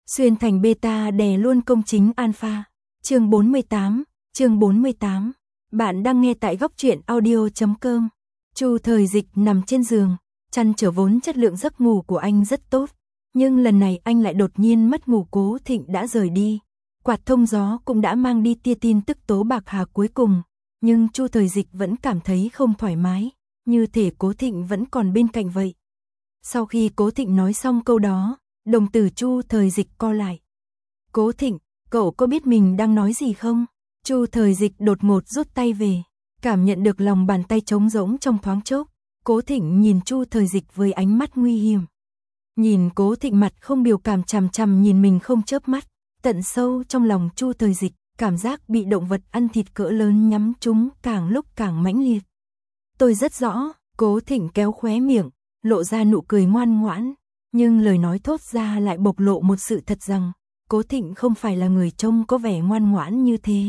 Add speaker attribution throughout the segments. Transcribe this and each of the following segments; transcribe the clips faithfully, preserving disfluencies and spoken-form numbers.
Speaker 1: Xuyên thành beta đè luôn công chính alpha. Chương bốn mươi tám, chương bốn mươi tám. Bạn đang nghe tại góc truyện audio chấm com. Chu Thời Dịch nằm trên giường, chăn trở vốn chất lượng giấc ngủ của anh rất tốt, nhưng lần này anh lại đột nhiên mất ngủ. Cố Thịnh đã rời đi, quạt thông gió cũng đã mang đi tia tin tức Tố Bạc Hà cuối cùng, nhưng Chu Thời Dịch vẫn cảm thấy không thoải mái, như thể Cố Thịnh vẫn còn bên cạnh vậy. Sau khi Cố Thịnh nói xong câu đó, đồng tử Chu Thời Dịch co lại. Cố Thịnh, cậu có biết mình đang nói gì không? Chu Thời Dịch đột ngột rút tay về, cảm nhận được lòng bàn tay trống rỗng trong thoáng chốc. Cố Thịnh nhìn Chu Thời Dịch với ánh mắt nguy hiểm. Nhìn Cố Thịnh mặt không biểu cảm chằm chằm nhìn mình không chớp mắt, tận sâu trong lòng Chu Thời Dịch, cảm giác bị động vật ăn thịt cỡ lớn nhắm trúng càng lúc càng mãnh liệt. Tôi rất rõ, Cố Thịnh kéo khóe miệng, lộ ra nụ cười ngoan ngoãn, nhưng lời nói thốt ra lại bộc lộ một sự thật rằng, Cố Thịnh không phải là người trông có vẻ ngoan ngoãn như thế,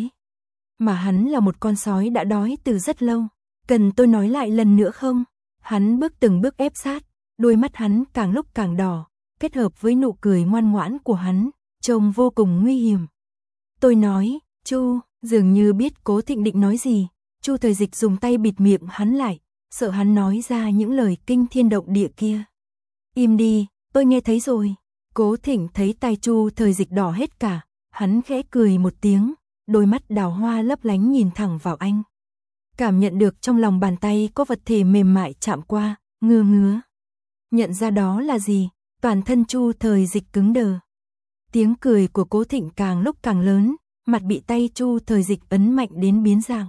Speaker 1: mà hắn là một con sói đã đói từ rất lâu. Cần tôi nói lại lần nữa không? Hắn bước từng bước ép sát, đôi mắt hắn càng lúc càng đỏ, kết hợp với nụ cười ngoan ngoãn của hắn, trông vô cùng nguy hiểm. Tôi nói, Chu, dường như biết Cố Thịnh định nói gì, Chu Thời Dịch dùng tay bịt miệng hắn lại, sợ hắn nói ra những lời kinh thiên động địa kia. Im đi, tôi nghe thấy rồi. Cố Thịnh thấy tay Chu Thời Dịch đỏ hết cả, hắn khẽ cười một tiếng, đôi mắt đào hoa lấp lánh nhìn thẳng vào anh. Cảm nhận được trong lòng bàn tay có vật thể mềm mại chạm qua, ngứa ngứa. Nhận ra đó là gì, toàn thân Chu Thời Dịch cứng đờ. Tiếng cười của Cố Thịnh càng lúc càng lớn, mặt bị tay Chu Thời Dịch ấn mạnh đến biến dạng.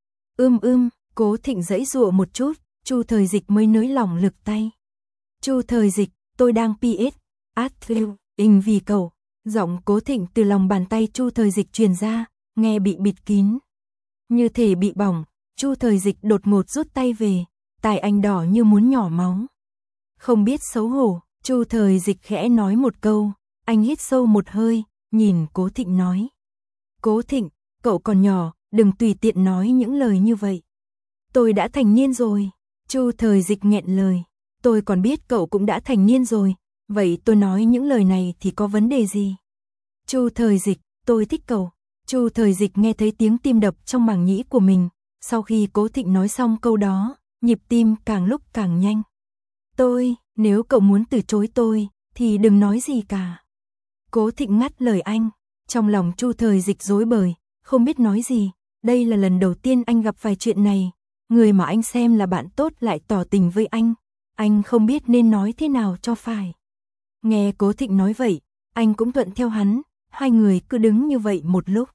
Speaker 1: Ưm ưm, Cố Thịnh giãy giụa một chút, Chu Thời Dịch mới nới lỏng lực tay. Chu Thời Dịch, tôi đang pê ét, Atriu, in vì cậu. Giọng Cố Thịnh từ lòng bàn tay Chu Thời Dịch truyền ra, nghe bị bịt kín. Như thể bị bỏng, Chu Thời Dịch đột ngột rút tay về, tai anh đỏ như muốn nhỏ máu. Không biết xấu hổ, Chu Thời Dịch khẽ nói một câu, anh hít sâu một hơi, nhìn Cố Thịnh nói. Cố Thịnh, cậu còn nhỏ, đừng tùy tiện nói những lời như vậy. Tôi đã thành niên rồi. Chu Thời Dịch nghẹn lời. Tôi còn biết cậu cũng đã thành niên rồi, vậy tôi nói những lời này thì có vấn đề gì? Chu Thời Dịch, tôi thích cậu. Chu Thời Dịch nghe thấy tiếng tim đập trong màng nhĩ của mình, sau khi Cố Thịnh nói xong câu đó, nhịp tim càng lúc càng nhanh. Tôi, nếu cậu muốn từ chối tôi, thì đừng nói gì cả. Cố Thịnh ngắt lời anh, trong lòng Chu Thời Dịch rối bời, không biết nói gì, đây là lần đầu tiên anh gặp phải chuyện này, người mà anh xem là bạn tốt lại tỏ tình với anh, anh không biết nên nói thế nào cho phải. Nghe Cố Thịnh nói vậy, anh cũng thuận theo hắn, hai người cứ đứng như vậy một lúc.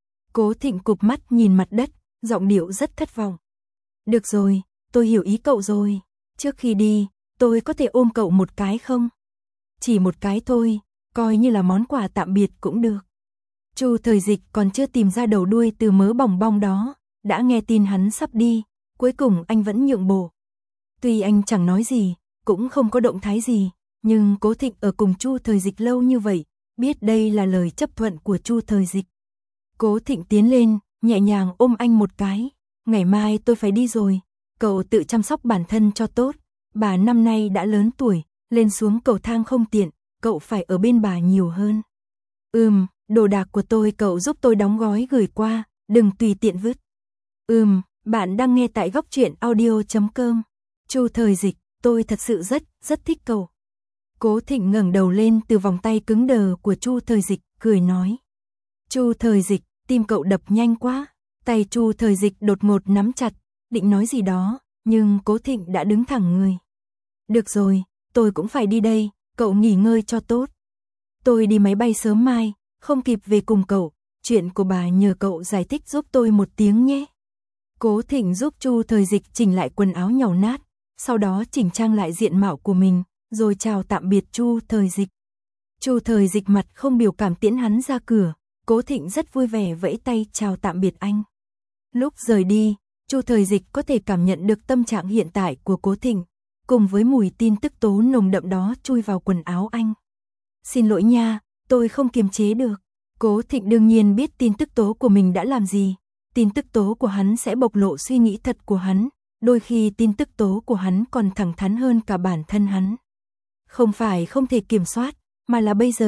Speaker 1: Cố Thịnh cụp mắt nhìn mặt đất, giọng điệu rất thất vọng. Được rồi, tôi hiểu ý cậu rồi, trước khi đi, tôi có thể ôm cậu một cái không? Chỉ một cái thôi, coi như là món quà tạm biệt cũng được. Chu Thời Dịch còn chưa tìm ra đầu đuôi từ mớ bòng bong đó, đã nghe tin hắn sắp đi, cuối cùng anh vẫn nhượng bộ. Tuy anh chẳng nói gì, cũng không có động thái gì, nhưng Cố Thịnh ở cùng Chu Thời Dịch lâu như vậy, biết đây là lời chấp thuận của Chu Thời Dịch. Cố Thịnh tiến lên, nhẹ nhàng ôm anh một cái. Ngày mai tôi phải đi rồi, cậu tự chăm sóc bản thân cho tốt. Bà năm nay đã lớn tuổi, lên xuống cầu thang không tiện, cậu phải ở bên bà nhiều hơn. Ừm, đồ đạc của tôi cậu giúp tôi đóng gói gửi qua, đừng tùy tiện vứt. Ừm, bạn đang nghe tại góc truyện audio chấm com. Chu Thời Dịch, tôi thật sự rất, rất thích cậu. Cố Thịnh ngẩng đầu lên từ vòng tay cứng đờ của Chu Thời Dịch, cười nói. Chu Thời Dịch, tim cậu đập nhanh quá. Tay Chu Thời Dịch đột ngột nắm chặt, định nói gì đó, nhưng Cố Thịnh đã đứng thẳng người. Được rồi, tôi cũng phải đi đây, cậu nghỉ ngơi cho tốt. Tôi đi máy bay sớm mai, không kịp về cùng cậu, chuyện của bà nhờ cậu giải thích giúp tôi một tiếng nhé. Cố Thịnh giúp Chu Thời Dịch chỉnh lại quần áo nhàu nát, sau đó chỉnh trang lại diện mạo của mình, rồi chào tạm biệt Chu Thời Dịch. Chu Thời Dịch mặt không biểu cảm tiễn hắn ra cửa, Cố Thịnh rất vui vẻ vẫy tay chào tạm biệt anh. Lúc rời đi, Chu Thời Dịch có thể cảm nhận được tâm trạng hiện tại của Cố Thịnh, cùng với mùi tin tức tố nồng đậm đó chui vào quần áo anh. Xin lỗi nha, tôi không kiềm chế được. Cố Thịnh đương nhiên biết tin tức tố của mình đã làm gì. Tin tức tố của hắn sẽ bộc lộ suy nghĩ thật của hắn, đôi khi tin tức tố của hắn còn thẳng thắn hơn cả bản thân hắn. Không phải không thể kiểm soát, mà là bây giờ,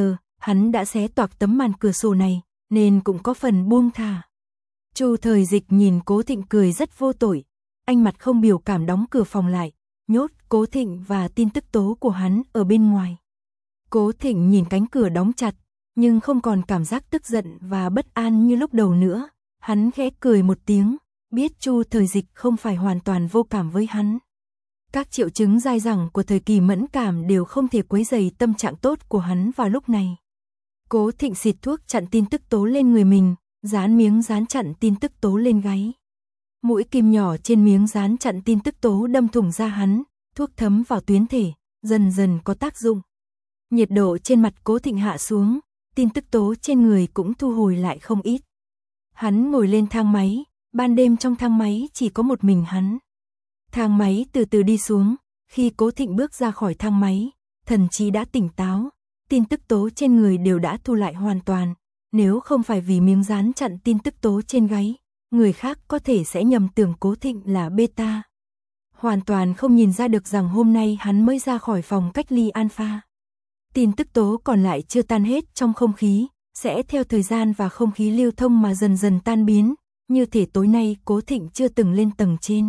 Speaker 1: hắn đã xé toạc tấm màn cửa sổ này, nên cũng có phần buông thả. Chu Thời Dịch nhìn Cố Thịnh cười rất vô tội, anh mặt không biểu cảm đóng cửa phòng lại, nhốt Cố Thịnh và tin tức tố của hắn ở bên ngoài. Cố Thịnh nhìn cánh cửa đóng chặt, nhưng không còn cảm giác tức giận và bất an như lúc đầu nữa, hắn khẽ cười một tiếng, biết Chu Thời Dịch không phải hoàn toàn vô cảm với hắn. Các triệu chứng dai dẳng của thời kỳ mẫn cảm đều không thể quấy rầy tâm trạng tốt của hắn vào lúc này. Cố Thịnh xịt thuốc chặn tin tức tố lên người mình, dán miếng dán chặn tin tức tố lên gáy. Mũi kim nhỏ trên miếng dán chặn tin tức tố đâm thủng da hắn, thuốc thấm vào tuyến thể, dần dần có tác dụng. Nhiệt độ trên mặt Cố Thịnh hạ xuống, tin tức tố trên người cũng thu hồi lại không ít. Hắn ngồi lên thang máy, ban đêm trong thang máy chỉ có một mình hắn. Thang máy từ từ đi xuống, khi Cố Thịnh bước ra khỏi thang máy, thần trí đã tỉnh táo, tin tức tố trên người đều đã thu lại hoàn toàn, nếu không phải vì miếng dán chặn tin tức tố trên gáy, người khác có thể sẽ nhầm tưởng Cố Thịnh là beta. Hoàn toàn không nhìn ra được rằng hôm nay hắn mới ra khỏi phòng cách ly alpha. Tin tức tố còn lại chưa tan hết trong không khí, sẽ theo thời gian và không khí lưu thông mà dần dần tan biến, như thể tối nay Cố Thịnh chưa từng lên tầng trên.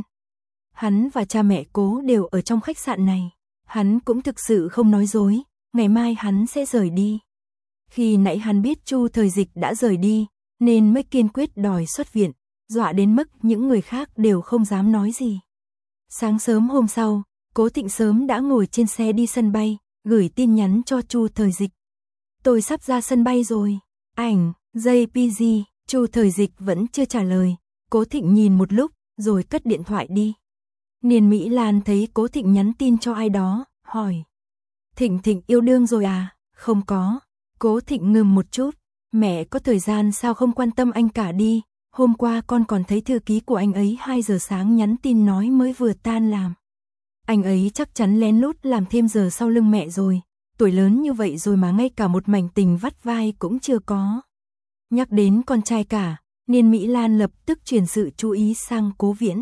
Speaker 1: Hắn và cha mẹ Cố đều ở trong khách sạn này, hắn cũng thực sự không nói dối, ngày mai hắn sẽ rời đi. Khi nãy hắn biết Chu Thời Dịch đã rời đi, nên mới kiên quyết đòi xuất viện, dọa đến mức những người khác đều không dám nói gì. Sáng sớm hôm sau, Cố Thịnh sớm đã ngồi trên xe đi sân bay, gửi tin nhắn cho Chu Thời Dịch. Tôi sắp ra sân bay rồi. Ảnh, jê pê giê, Chu Thời Dịch vẫn chưa trả lời. Cố Thịnh nhìn một lúc, rồi cất điện thoại đi. Niên Mỹ Lan thấy Cố Thịnh nhắn tin cho ai đó, hỏi. Thịnh Thịnh yêu đương rồi à? Không có. Cố Thịnh ngừng một chút. Mẹ có thời gian sao không quan tâm anh cả đi. Hôm qua con còn thấy thư ký của anh ấy hai giờ sáng nhắn tin nói mới vừa tan làm. Anh ấy chắc chắn lén lút làm thêm giờ sau lưng mẹ rồi. Tuổi lớn như vậy rồi mà ngay cả một mảnh tình vắt vai cũng chưa có. Nhắc đến con trai cả, Niên Mỹ Lan lập tức chuyển sự chú ý sang Cố Viễn.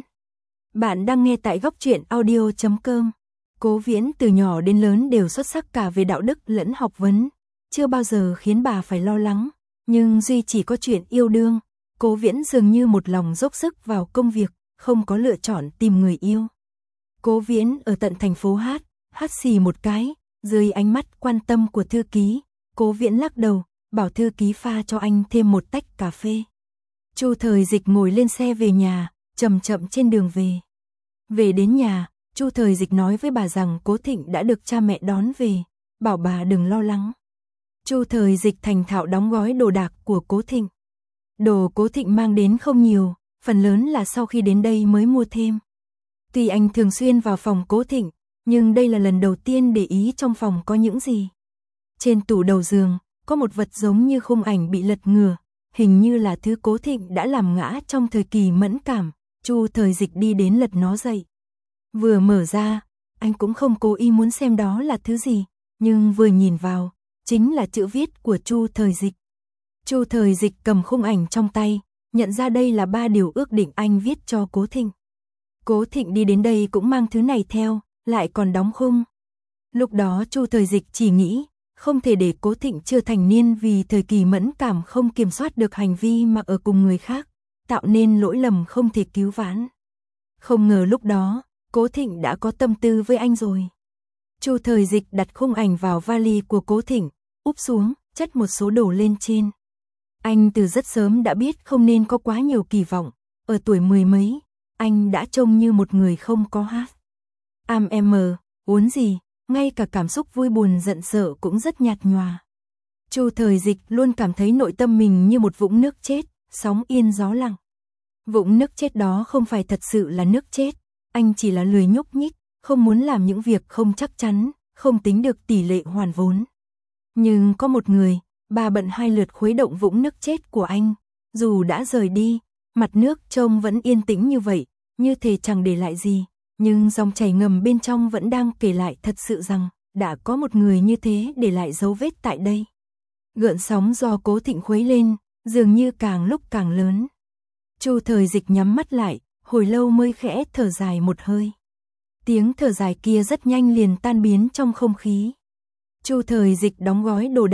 Speaker 1: Bạn đang nghe tại góc truyện audio chấm com. Cố Viễn từ nhỏ đến lớn đều xuất sắc cả về đạo đức lẫn học vấn, chưa bao giờ khiến bà phải lo lắng, nhưng duy chỉ có chuyện yêu đương, Cố Viễn dường như một lòng dốc sức vào công việc, không có lựa chọn tìm người yêu. Cố Viễn ở tận thành phố hát, hát xì một cái, dưới ánh mắt quan tâm của thư ký, Cố Viễn lắc đầu, bảo thư ký pha cho anh thêm một tách cà phê. Chu Thời Dịch ngồi lên xe về nhà, chậm chậm trên đường về. Về đến nhà, Chu Thời Dịch nói với bà rằng Cố Thịnh đã được cha mẹ đón về, bảo bà đừng lo lắng. Chu Thời Dịch thành thạo đóng gói đồ đạc của Cố Thịnh. Đồ Cố Thịnh mang đến không nhiều, phần lớn là sau khi đến đây mới mua thêm. Tuy anh thường xuyên vào phòng Cố Thịnh, nhưng đây là lần đầu tiên để ý trong phòng có những gì. Trên tủ đầu giường, có một vật giống như khung ảnh bị lật ngửa, hình như là thứ Cố Thịnh đã làm ngã trong thời kỳ mẫn cảm. Chu Thời Dịch đi đến lật nó dậy. Vừa mở ra, anh cũng không cố ý muốn xem đó là thứ gì, nhưng vừa nhìn vào, chính là chữ viết của Chu Thời Dịch. Chu Thời Dịch cầm khung ảnh trong tay, nhận ra đây là ba điều ước định anh viết cho Cố Thịnh. Cố Thịnh đi đến đây cũng mang thứ này theo, lại còn đóng khung. Lúc đó Chu Thời Dịch chỉ nghĩ, không thể để Cố Thịnh chưa thành niên vì thời kỳ mẫn cảm không kiểm soát được hành vi mà ở cùng người khác, tạo nên lỗi lầm không thể cứu vãn. Không ngờ lúc đó, Cố Thịnh đã có tâm tư với anh rồi. Chu Thời Dịch đặt khung ảnh vào vali của Cố Thịnh, úp xuống, chất một số đồ lên trên. Anh từ rất sớm đã biết không nên có quá nhiều kỳ vọng, ở tuổi mười mấy, anh đã trông như một người không có hát. Am em, uốn gì, ngay cả cảm xúc vui buồn giận sợ cũng rất nhạt nhòa. Chu Thời Dịch luôn cảm thấy nội tâm mình như một vũng nước chết, sóng yên gió lặng. Vũng nước chết đó không phải thật sự là nước chết, anh chỉ là lười nhúc nhích, không muốn làm những việc không chắc chắn, không tính được tỷ lệ hoàn vốn. Nhưng có một người, bà bận hai lượt khuấy động vũng nước chết của anh, dù đã rời đi, mặt nước trông vẫn yên tĩnh như vậy, như thể chẳng để lại gì, nhưng dòng chảy ngầm bên trong vẫn đang kể lại thật sự rằng, đã có một người như thế để lại dấu vết tại đây. Gợn sóng do Cố Thịnh khuấy lên, dường như càng lúc càng lớn. Chu Thời Dịch nhắm mắt lại, hồi lâu mới khẽ thở dài một hơi. Tiếng thở dài kia rất nhanh liền tan biến trong không khí. Chu Thời Dịch đóng gói đồ đạc,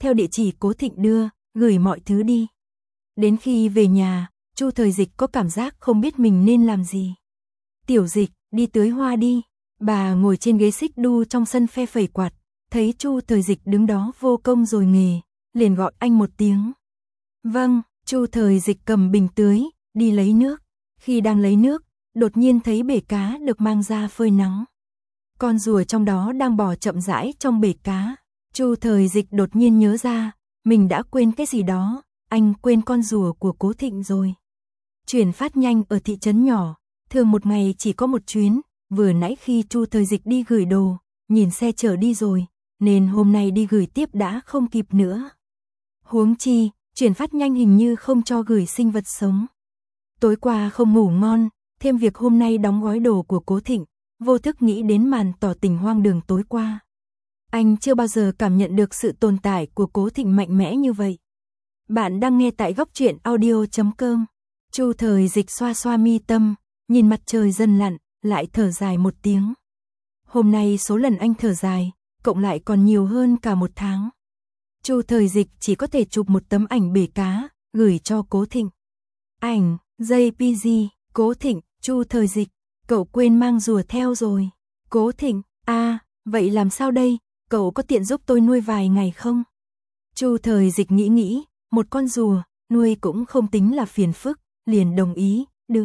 Speaker 1: theo địa chỉ Cố Thịnh đưa, gửi mọi thứ đi. Đến khi về nhà, Chu Thời Dịch có cảm giác không biết mình nên làm gì. Tiểu Dịch, đi tưới hoa đi. Bà ngồi trên ghế xích đu trong sân phe phẩy quạt, thấy Chu Thời Dịch đứng đó vô công rồi nghề, liền gọi anh một tiếng. Vâng, Chu Thời Dịch cầm bình tưới, đi lấy nước. Khi đang lấy nước, đột nhiên thấy bể cá được mang ra phơi nắng. Con rùa trong đó đang bò chậm rãi trong bể cá. Chu Thời Dịch đột nhiên nhớ ra, mình đã quên cái gì đó, anh quên con rùa của Cố Thịnh rồi. Chuyển phát nhanh ở thị trấn nhỏ, thường một ngày chỉ có một chuyến, vừa nãy khi Chu Thời Dịch đi gửi đồ, nhìn xe chở đi rồi, nên hôm nay đi gửi tiếp đã không kịp nữa. Huống chi, chuyển phát nhanh hình như không cho gửi sinh vật sống. Tối qua không ngủ ngon, thêm việc hôm nay đóng gói đồ của Cố Thịnh, vô thức nghĩ đến màn tỏ tình hoang đường tối qua. Anh chưa bao giờ cảm nhận được sự tồn tại của Cố Thịnh mạnh mẽ như vậy. Bạn đang nghe tại góc truyện audio chấm com. Chu Thời Dịch xoa xoa mi tâm, nhìn mặt trời dần lặn, lại thở dài một tiếng. Hôm nay số lần anh thở dài, cộng lại còn nhiều hơn cả một tháng. Chu Thời Dịch chỉ có thể chụp một tấm ảnh bể cá, gửi cho Cố Thịnh. Ảnh, jê pê giê, Cố Thịnh, Chu Thời Dịch, cậu quên mang rùa theo rồi. Cố Thịnh, à, vậy làm sao đây, cậu có tiện giúp tôi nuôi vài ngày không? Chu Thời Dịch nghĩ nghĩ, một con rùa, nuôi cũng không tính là phiền phức, liền đồng ý, được.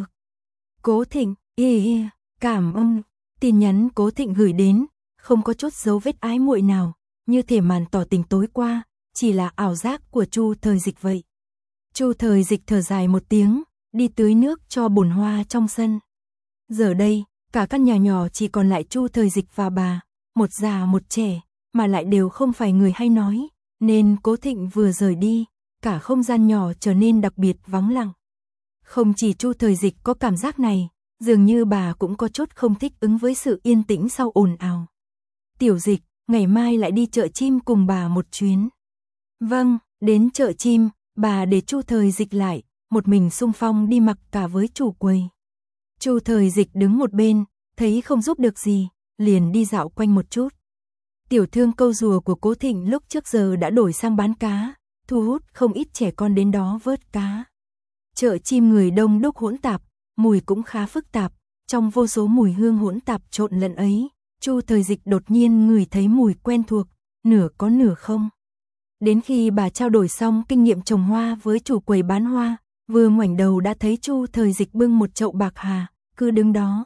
Speaker 1: Cố Thịnh, ê ê, cảm ơn. Tin nhắn Cố Thịnh gửi đến, không có chút dấu vết ái muội nào, như thể màn tỏ tình tối qua, chỉ là ảo giác của Chu Thời Dịch vậy. Chu Thời Dịch thở dài một tiếng, đi tưới nước cho bồn hoa trong sân. Giờ đây, cả căn nhà nhỏ chỉ còn lại Chu Thời Dịch và bà, một già một trẻ, mà lại đều không phải người hay nói, nên Cố Thịnh vừa rời đi, cả không gian nhỏ trở nên đặc biệt vắng lặng. Không chỉ Chu Thời Dịch có cảm giác này, dường như bà cũng có chút không thích ứng với sự yên tĩnh sau ồn ào. Tiểu Dịch, ngày mai lại đi chợ chim cùng bà một chuyến. Vâng, đến chợ chim, bà để Chu Thời Dịch lại, một mình xung phong đi mặc cả với chủ quầy. Chu Thời Dịch đứng một bên, thấy không giúp được gì, liền đi dạo quanh một chút. Tiểu thương câu rùa của Cố Thịnh lúc trước giờ đã đổi sang bán cá, thu hút không ít trẻ con đến đó vớt cá. Chợ chim người đông đúc hỗn tạp, mùi cũng khá phức tạp, trong vô số mùi hương hỗn tạp trộn lẫn ấy, Chu Thời Dịch đột nhiên ngửi thấy mùi quen thuộc, nửa có nửa không. Đến khi bà trao đổi xong kinh nghiệm trồng hoa với chủ quầy bán hoa, vừa ngoảnh đầu đã thấy Chu Thời Dịch bưng một chậu bạc hà, cứ đứng đó.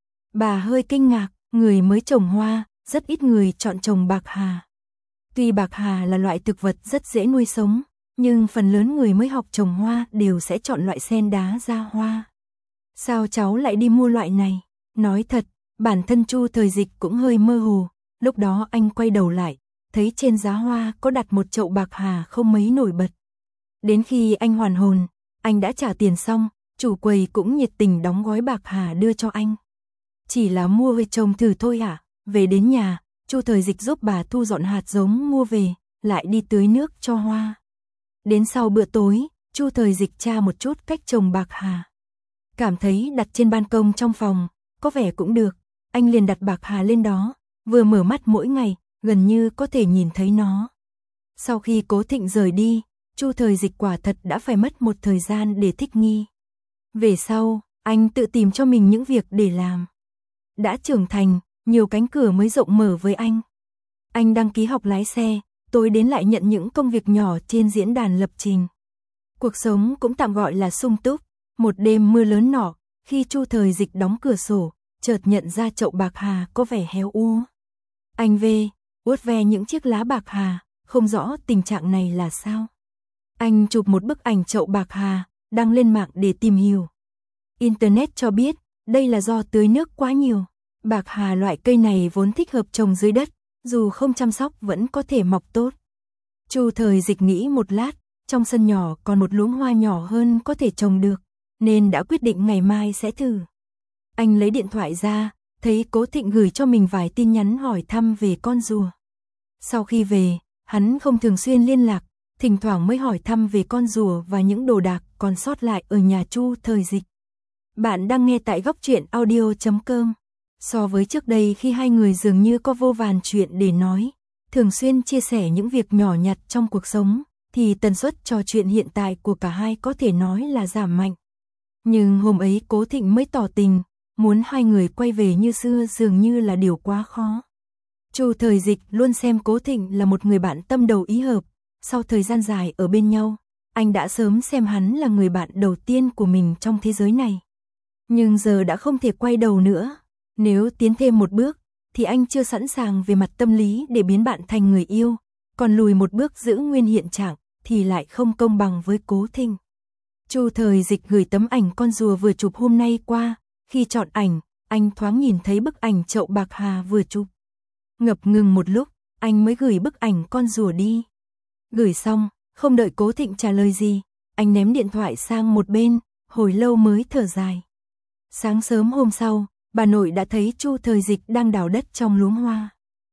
Speaker 1: Bà hơi kinh ngạc, người mới trồng hoa, rất ít người chọn trồng bạc hà. Tuy bạc hà là loại thực vật rất dễ nuôi sống, nhưng phần lớn người mới học trồng hoa đều sẽ chọn loại sen đá ra hoa. Sao cháu lại đi mua loại này? Nói thật, bản thân Chu Thời Dịch cũng hơi mơ hồ, lúc đó anh quay đầu lại, thấy trên giá hoa có đặt một chậu bạc hà không mấy nổi bật. Đến khi anh hoàn hồn, anh đã trả tiền xong, chủ quầy cũng nhiệt tình đóng gói bạc hà đưa cho anh. Chỉ là mua về trồng thử thôi à? Về đến nhà, Chu Thời Dịch giúp bà thu dọn hạt giống mua về, lại đi tưới nước cho hoa. Đến sau bữa tối, Chu Thời Dịch tra một chút cách trồng bạc hà. Cảm thấy đặt trên ban công trong phòng, có vẻ cũng được, anh liền đặt bạc hà lên đó, vừa mở mắt mỗi ngày, gần như có thể nhìn thấy nó. Sau khi Cố Thịnh rời đi, Chu Thời Dịch quả thật đã phải mất một thời gian để thích nghi. Về sau, anh tự tìm cho mình những việc để làm. Đã trưởng thành, nhiều cánh cửa mới rộng mở với anh. Anh đăng ký học lái xe, tối đến lại nhận những công việc nhỏ trên diễn đàn lập trình. Cuộc sống cũng tạm gọi là sung túc. Một đêm mưa lớn nọ, khi Chu Thời Dịch đóng cửa sổ, chợt nhận ra chậu bạc hà có vẻ héo úa. Anh về, uốt ve những chiếc lá bạc hà, không rõ tình trạng này là sao. Anh chụp một bức ảnh chậu bạc hà, đăng lên mạng để tìm hiểu. Internet cho biết, đây là do tưới nước quá nhiều. Bạc hà loại cây này vốn thích hợp trồng dưới đất, dù không chăm sóc vẫn có thể mọc tốt. Chu Thời Dịch nghĩ một lát, trong sân nhỏ còn một luống hoa nhỏ hơn có thể trồng được, nên đã quyết định ngày mai sẽ thử. Anh lấy điện thoại ra, thấy Cố Thịnh gửi cho mình vài tin nhắn hỏi thăm về con rùa. Sau khi về, hắn không thường xuyên liên lạc, thỉnh thoảng mới hỏi thăm về con rùa và những đồ đạc còn sót lại ở nhà Chu Thời Dịch. Bạn đang nghe tại góc truyện audio chấm com. So với trước đây khi hai người dường như có vô vàn chuyện để nói, thường xuyên chia sẻ những việc nhỏ nhặt trong cuộc sống, thì tần suất trò chuyện hiện tại của cả hai có thể nói là giảm mạnh. Nhưng hôm ấy Cố Thịnh mới tỏ tình, muốn hai người quay về như xưa dường như là điều quá khó. Chu Thời Dịch luôn xem Cố Thịnh là một người bạn tâm đầu ý hợp, sau thời gian dài ở bên nhau, anh đã sớm xem hắn là người bạn đầu tiên của mình trong thế giới này. Nhưng giờ đã không thể quay đầu nữa, nếu tiến thêm một bước, thì anh chưa sẵn sàng về mặt tâm lý để biến bạn thành người yêu, còn lùi một bước giữ nguyên hiện trạng, thì lại không công bằng với Cố Thịnh. Chu Thời Dịch gửi tấm ảnh con rùa vừa chụp hôm nay qua, khi chọn ảnh, anh thoáng nhìn thấy bức ảnh chậu bạc hà vừa chụp. Ngập ngừng một lúc, anh mới gửi bức ảnh con rùa đi. Gửi xong, không đợi Cố Thịnh trả lời gì, anh ném điện thoại sang một bên, hồi lâu mới thở dài. Sáng sớm hôm sau, bà nội đã thấy Chu Thời Dịch đang đào đất trong luống hoa.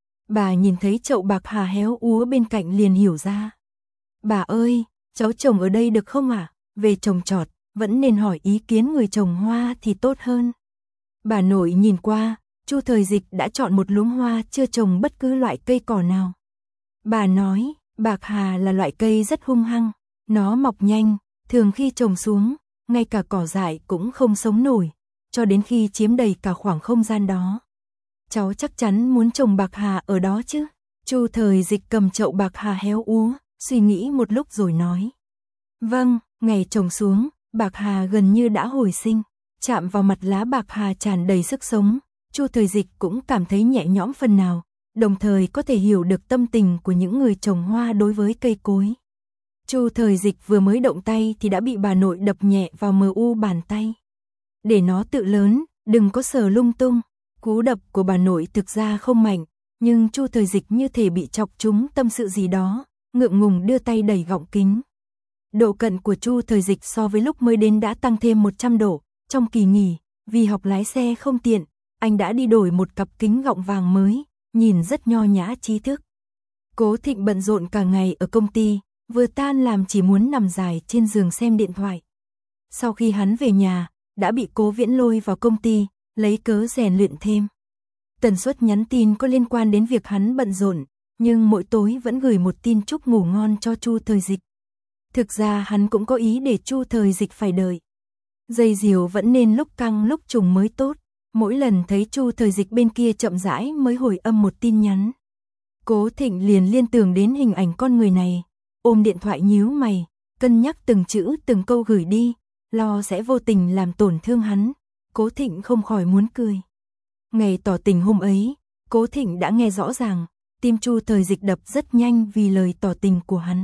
Speaker 1: Bà nhìn thấy chậu bạc hà héo úa bên cạnh liền hiểu ra. Bà ơi, cháu trồng ở đây được không ạ? À? Về trồng trọt, vẫn nên hỏi ý kiến người trồng hoa thì tốt hơn. Bà nội nhìn qua, Chu Thời Dịch đã chọn một luống hoa chưa trồng bất cứ loại cây cỏ nào. Bà nói, bạc hà là loại cây rất hung hăng, nó mọc nhanh, thường khi trồng xuống, ngay cả cỏ dại cũng không sống nổi, cho đến khi chiếm đầy cả khoảng không gian đó. Cháu chắc chắn muốn trồng bạc hà ở đó chứ? Chu Thời Dịch cầm chậu bạc hà héo úa, suy nghĩ một lúc rồi nói. Vâng, ngày trồng xuống, bạc hà gần như đã hồi sinh, chạm vào mặt lá bạc hà tràn đầy sức sống, Chu Thời Dịch cũng cảm thấy nhẹ nhõm phần nào, đồng thời có thể hiểu được tâm tình của những người trồng hoa đối với cây cối. Chu Thời Dịch vừa mới động tay thì đã bị bà nội đập nhẹ vào mờ u bàn tay. Để nó tự lớn, đừng có sờ lung tung. Cú đập của bà nội thực ra không mạnh, nhưng Chu Thời Dịch như thể bị chọc trúng tâm sự gì đó, ngượng ngùng đưa tay đẩy gọng kính. Độ cận của Chu Thời Dịch so với lúc mới đến đã tăng thêm một trăm độ, trong kỳ nghỉ, vì học lái xe không tiện, anh đã đi đổi một cặp kính gọng vàng mới, nhìn rất nho nhã trí thức. Cố Thịnh bận rộn cả ngày ở công ty, vừa tan làm chỉ muốn nằm dài trên giường xem điện thoại. Sau khi hắn về nhà, đã bị Cố Viễn lôi vào công ty, lấy cớ rèn luyện thêm. Tần suất nhắn tin có liên quan đến việc hắn bận rộn, nhưng mỗi tối vẫn gửi một tin chúc ngủ ngon cho Chu Thời Dịch. Thực ra hắn cũng có ý để Chu Thời Dịch phải đợi. Dây diều vẫn nên lúc căng lúc trùng mới tốt, mỗi lần thấy Chu Thời Dịch bên kia chậm rãi mới hồi âm một tin nhắn. Cố Thịnh liền liên tưởng đến hình ảnh con người này, ôm điện thoại nhíu mày, cân nhắc từng chữ từng câu gửi đi, lo sẽ vô tình làm tổn thương hắn. Cố Thịnh không khỏi muốn cười. Ngày tỏ tình hôm ấy, Cố Thịnh đã nghe rõ ràng, tim Chu Thời Dịch đập rất nhanh vì lời tỏ tình của hắn.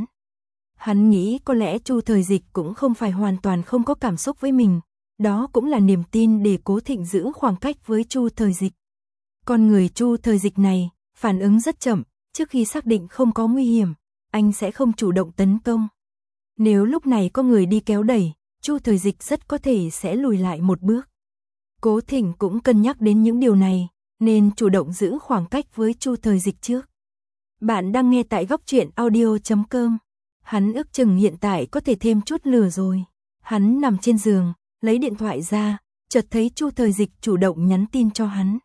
Speaker 1: Hắn nghĩ có lẽ Chu Thời Dịch cũng không phải hoàn toàn không có cảm xúc với mình, đó cũng là niềm tin để Cố Thịnh giữ khoảng cách với Chu Thời Dịch. Con người Chu Thời Dịch này, phản ứng rất chậm, trước khi xác định không có nguy hiểm, anh sẽ không chủ động tấn công. Nếu lúc này có người đi kéo đẩy, Chu Thời Dịch rất có thể sẽ lùi lại một bước. Cố Thịnh cũng cân nhắc đến những điều này, nên chủ động giữ khoảng cách với Chu Thời Dịch trước. Bạn đang nghe tại góc truyện audio chấm com. Hắn ước chừng hiện tại có thể thêm chút lửa rồi. Hắn nằm trên giường, lấy điện thoại ra, chợt thấy Chu Thời Dịch chủ động nhắn tin cho hắn.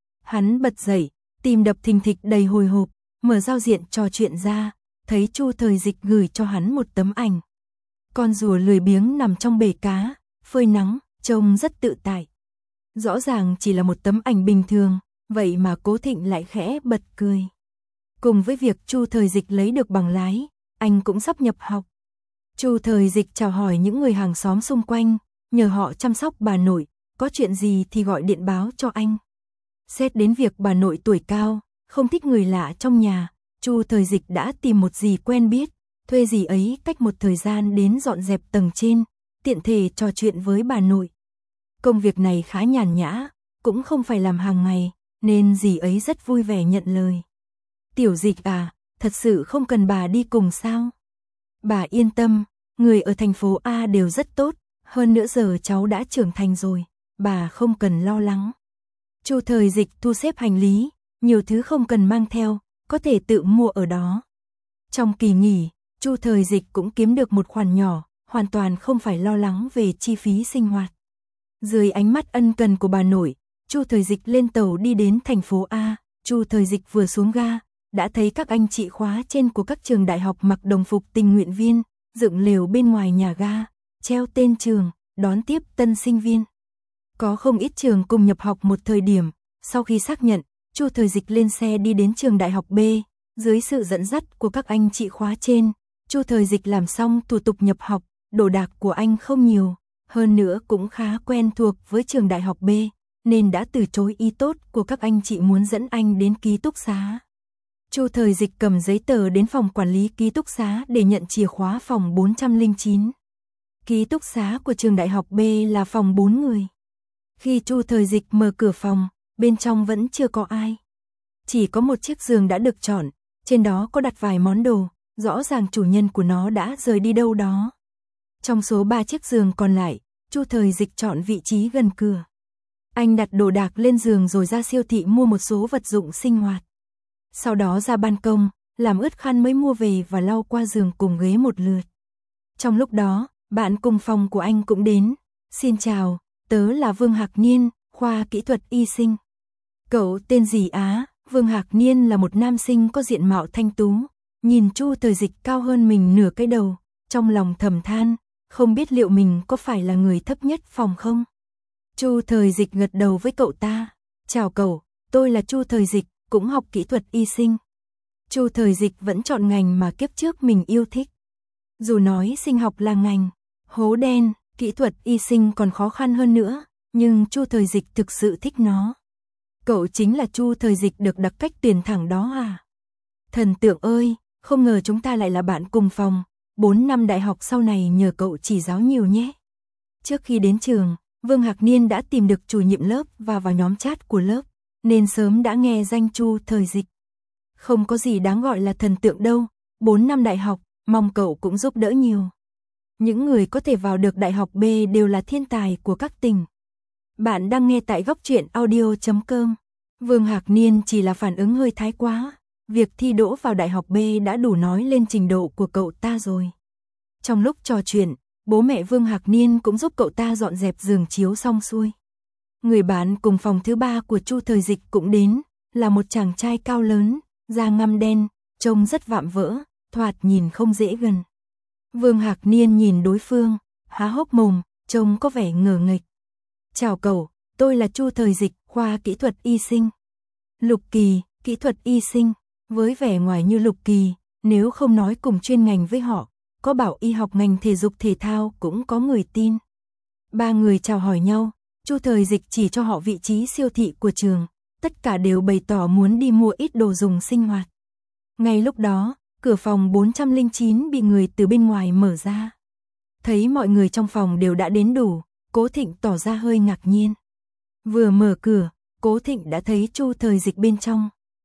Speaker 1: Hắn bật dậy, tim đập thình thịch đầy hồi hộp, mở giao diện trò chuyện ra, thấy Chu Thời Dịch gửi cho hắn một tấm ảnh. Con rùa lười biếng nằm trong bể cá, phơi nắng, trông rất tự tại. Rõ ràng chỉ là một tấm ảnh bình thường, vậy mà Cố Thịnh lại khẽ bật cười. Cùng với việc Chu Thời Dịch lấy được bằng lái, anh cũng sắp nhập học. Chu Thời Dịch chào hỏi những người hàng xóm xung quanh, nhờ họ chăm sóc bà nội, có chuyện gì thì gọi điện báo cho anh. Xét đến việc bà nội tuổi cao, không thích người lạ trong nhà, Chu Thời Dịch đã tìm một dì quen biết, thuê dì ấy cách một thời gian đến dọn dẹp tầng trên, tiện thể trò chuyện với bà nội. Công việc này khá nhàn nhã, cũng không phải làm hàng ngày, nên dì ấy rất vui vẻ nhận lời. Tiểu Dịch à, thật sự không cần bà đi cùng sao? Bà yên tâm, người ở thành phố A đều rất tốt, hơn nữa giờ cháu đã trưởng thành rồi, bà không cần lo lắng. Chu Thời Dịch thu xếp hành lý, nhiều thứ không cần mang theo, có thể tự mua ở đó. Trong kỳ nghỉ, Chu Thời Dịch cũng kiếm được một khoản nhỏ, hoàn toàn không phải lo lắng về chi phí sinh hoạt. Dưới ánh mắt ân cần của bà nội, Chu Thời Dịch lên tàu đi đến thành phố A. Chu Thời Dịch vừa xuống ga, đã thấy các anh chị khóa trên của các trường đại học mặc đồng phục tình nguyện viên, dựng lều bên ngoài nhà ga, treo tên trường, đón tiếp tân sinh viên. Có không ít trường cùng nhập học một thời điểm, sau khi xác nhận, Chu Thời Dịch lên xe đi đến trường đại học B, dưới sự dẫn dắt của các anh chị khóa trên, Chu Thời Dịch làm xong thủ tục nhập học, đồ đạc của anh không nhiều, hơn nữa cũng khá quen thuộc với trường đại học B, nên đã từ chối ý tốt của các anh chị muốn dẫn anh đến ký túc xá. Chu Thời Dịch cầm giấy tờ đến phòng quản lý ký túc xá để nhận chìa khóa phòng bốn trăm lẻ chín. Ký túc xá của trường đại học B là phòng bốn người. Khi Chu Thời Dịch mở cửa phòng, bên trong vẫn chưa có ai. Chỉ có một chiếc giường đã được chọn, trên đó có đặt vài món đồ, rõ ràng chủ nhân của nó đã rời đi đâu đó. Trong số ba chiếc giường còn lại, Chu Thời Dịch chọn vị trí gần cửa. Anh đặt đồ đạc lên giường rồi ra siêu thị mua một số vật dụng sinh hoạt. Sau đó ra ban công, làm ướt khăn mới mua về và lau qua giường cùng ghế một lượt. Trong lúc đó, bạn cùng phòng của anh cũng đến. Xin chào, tớ là Vương Hạc Niên, khoa kỹ thuật y sinh. Cậu tên gì á? Vương Hạc Niên là một nam sinh có diện mạo thanh tú, nhìn Chu Thời Dịch cao hơn mình nửa cái đầu, trong lòng thầm than, không biết liệu mình có phải là người thấp nhất phòng không? Chu Thời Dịch gật đầu với cậu ta. Chào cậu, tôi là Chu Thời Dịch, cũng học kỹ thuật y sinh. Chu Thời Dịch vẫn chọn ngành mà kiếp trước mình yêu thích. Dù nói sinh học là ngành hố đen, kỹ thuật y sinh còn khó khăn hơn nữa, nhưng Chu Thời Dịch thực sự thích nó. Cậu chính là Chu Thời Dịch được đặc cách tuyển thẳng đó à? Thần tượng ơi, không ngờ chúng ta lại là bạn cùng phòng, bốn năm đại học sau này nhờ cậu chỉ giáo nhiều nhé. Trước khi đến trường, Vương Hạc Niên đã tìm được chủ nhiệm lớp và vào nhóm chat của lớp, nên sớm đã nghe danh Chu Thời Dịch. Không có gì đáng gọi là thần tượng đâu, bốn năm đại học, mong cậu cũng giúp đỡ nhiều. Những người có thể vào được đại học B đều là thiên tài của các tỉnh. Bạn đang nghe tại góc truyện audio chấm com. Vương Hạc Niên chỉ là phản ứng hơi thái quá. Việc thi đỗ vào đại học B đã đủ nói lên trình độ của cậu ta rồi. Trong lúc trò chuyện, bố mẹ Vương Hạc Niên cũng giúp cậu ta dọn dẹp giường chiếu xong xuôi. Người bạn cùng phòng thứ ba của Chu Thời Dịch cũng đến, là một chàng trai cao lớn, da ngăm đen, trông rất vạm vỡ, thoạt nhìn không dễ gần. Vương Hạc Niên nhìn đối phương, há hốc mồm, trông có vẻ ngờ nghệch. Chào cậu, tôi là Chu Thời Dịch, khoa kỹ thuật y sinh. Lục Kỳ, kỹ thuật y sinh, với vẻ ngoài như Lục Kỳ, nếu không nói cùng chuyên ngành với họ, có bảo y học ngành thể dục thể thao cũng có người tin. Ba người chào hỏi nhau, Chu Thời Dịch chỉ cho họ vị trí siêu thị của trường, tất cả đều bày tỏ muốn đi mua ít đồ dùng sinh hoạt. Ngay lúc đó, cửa phòng bốn trăm lẻ chín bị người từ bên ngoài mở ra. Thấy mọi người trong phòng đều đã đến đủ, Cố Thịnh tỏ ra hơi ngạc nhiên. Vừa mở cửa, Cố Thịnh đã thấy Chu Thời Dịch bên trong.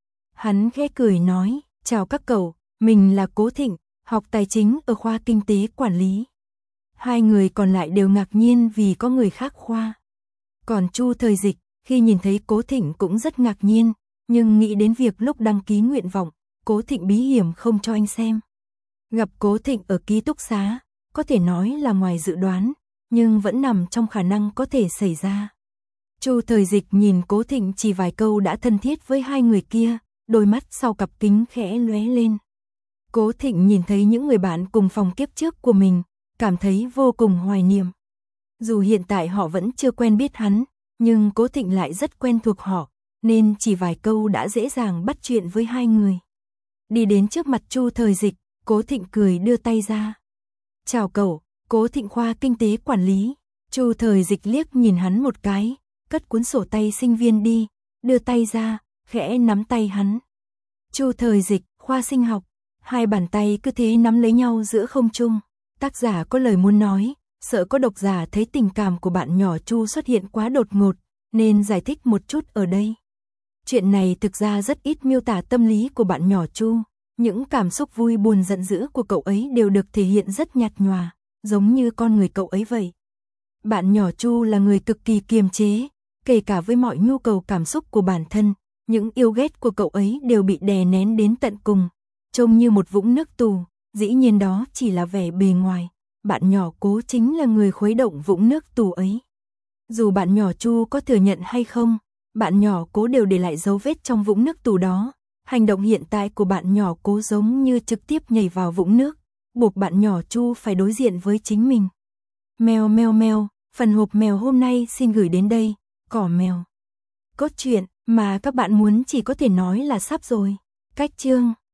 Speaker 1: Hắn khẽ cười nói, chào các cậu, mình là Cố Thịnh, học tài chính ở khoa kinh tế quản lý. Hai người còn lại đều ngạc nhiên vì có người khác khoa. Còn Chu Thời Dịch, khi nhìn thấy Cố Thịnh cũng rất ngạc nhiên, nhưng nghĩ đến việc lúc đăng ký nguyện vọng, Cố Thịnh bí hiểm không cho anh xem. Gặp Cố Thịnh ở ký túc xá, có thể nói là ngoài dự đoán, nhưng vẫn nằm trong khả năng có thể xảy ra. Chu Thời Dịch nhìn Cố Thịnh chỉ vài câu đã thân thiết với hai người kia, đôi mắt sau cặp kính khẽ lóe lên. Cố Thịnh nhìn thấy những người bạn cùng phòng kiếp trước của mình, cảm thấy vô cùng hoài niệm. Dù hiện tại họ vẫn chưa quen biết hắn, nhưng Cố Thịnh lại rất quen thuộc họ, nên chỉ vài câu đã dễ dàng bắt chuyện với hai người. Đi đến trước mặt Chu Thời Dịch, Cố Thịnh cười đưa tay ra. Chào cậu, Cố Thịnh khoa kinh tế quản lý. Chu Thời Dịch liếc nhìn hắn một cái, cất cuốn sổ tay sinh viên đi, đưa tay ra, khẽ nắm tay hắn. Chu Thời Dịch, khoa sinh học. Hai bàn tay cứ thế nắm lấy nhau giữa không trung. Tác giả có lời muốn nói, sợ có độc giả thấy tình cảm của bạn nhỏ Chu xuất hiện quá đột ngột, nên giải thích một chút ở đây. Chuyện này thực ra rất ít miêu tả tâm lý của bạn nhỏ Chu, những cảm xúc vui buồn giận dữ của cậu ấy đều được thể hiện rất nhạt nhòa, giống như con người cậu ấy vậy. Bạn nhỏ Chu là người cực kỳ kiềm chế, kể cả với mọi nhu cầu cảm xúc của bản thân, những yêu ghét của cậu ấy đều bị đè nén đến tận cùng, trông như một vũng nước tù, dĩ nhiên đó chỉ là vẻ bề ngoài, bạn nhỏ Cố chính là người khuấy động vũng nước tù ấy. Dù bạn nhỏ Chu có thừa nhận hay không, bạn nhỏ Cố đều để lại dấu vết trong vũng nước tù đó, Hành động hiện tại của bạn nhỏ Cố giống như trực tiếp nhảy vào vũng nước, buộc bạn nhỏ Chu phải đối diện với chính mình. Mèo mèo mèo, phần hộp mèo hôm nay xin gửi đến đây, cỏ mèo. Cốt truyện mà các bạn muốn chỉ có thể nói là sắp rồi. Cách chương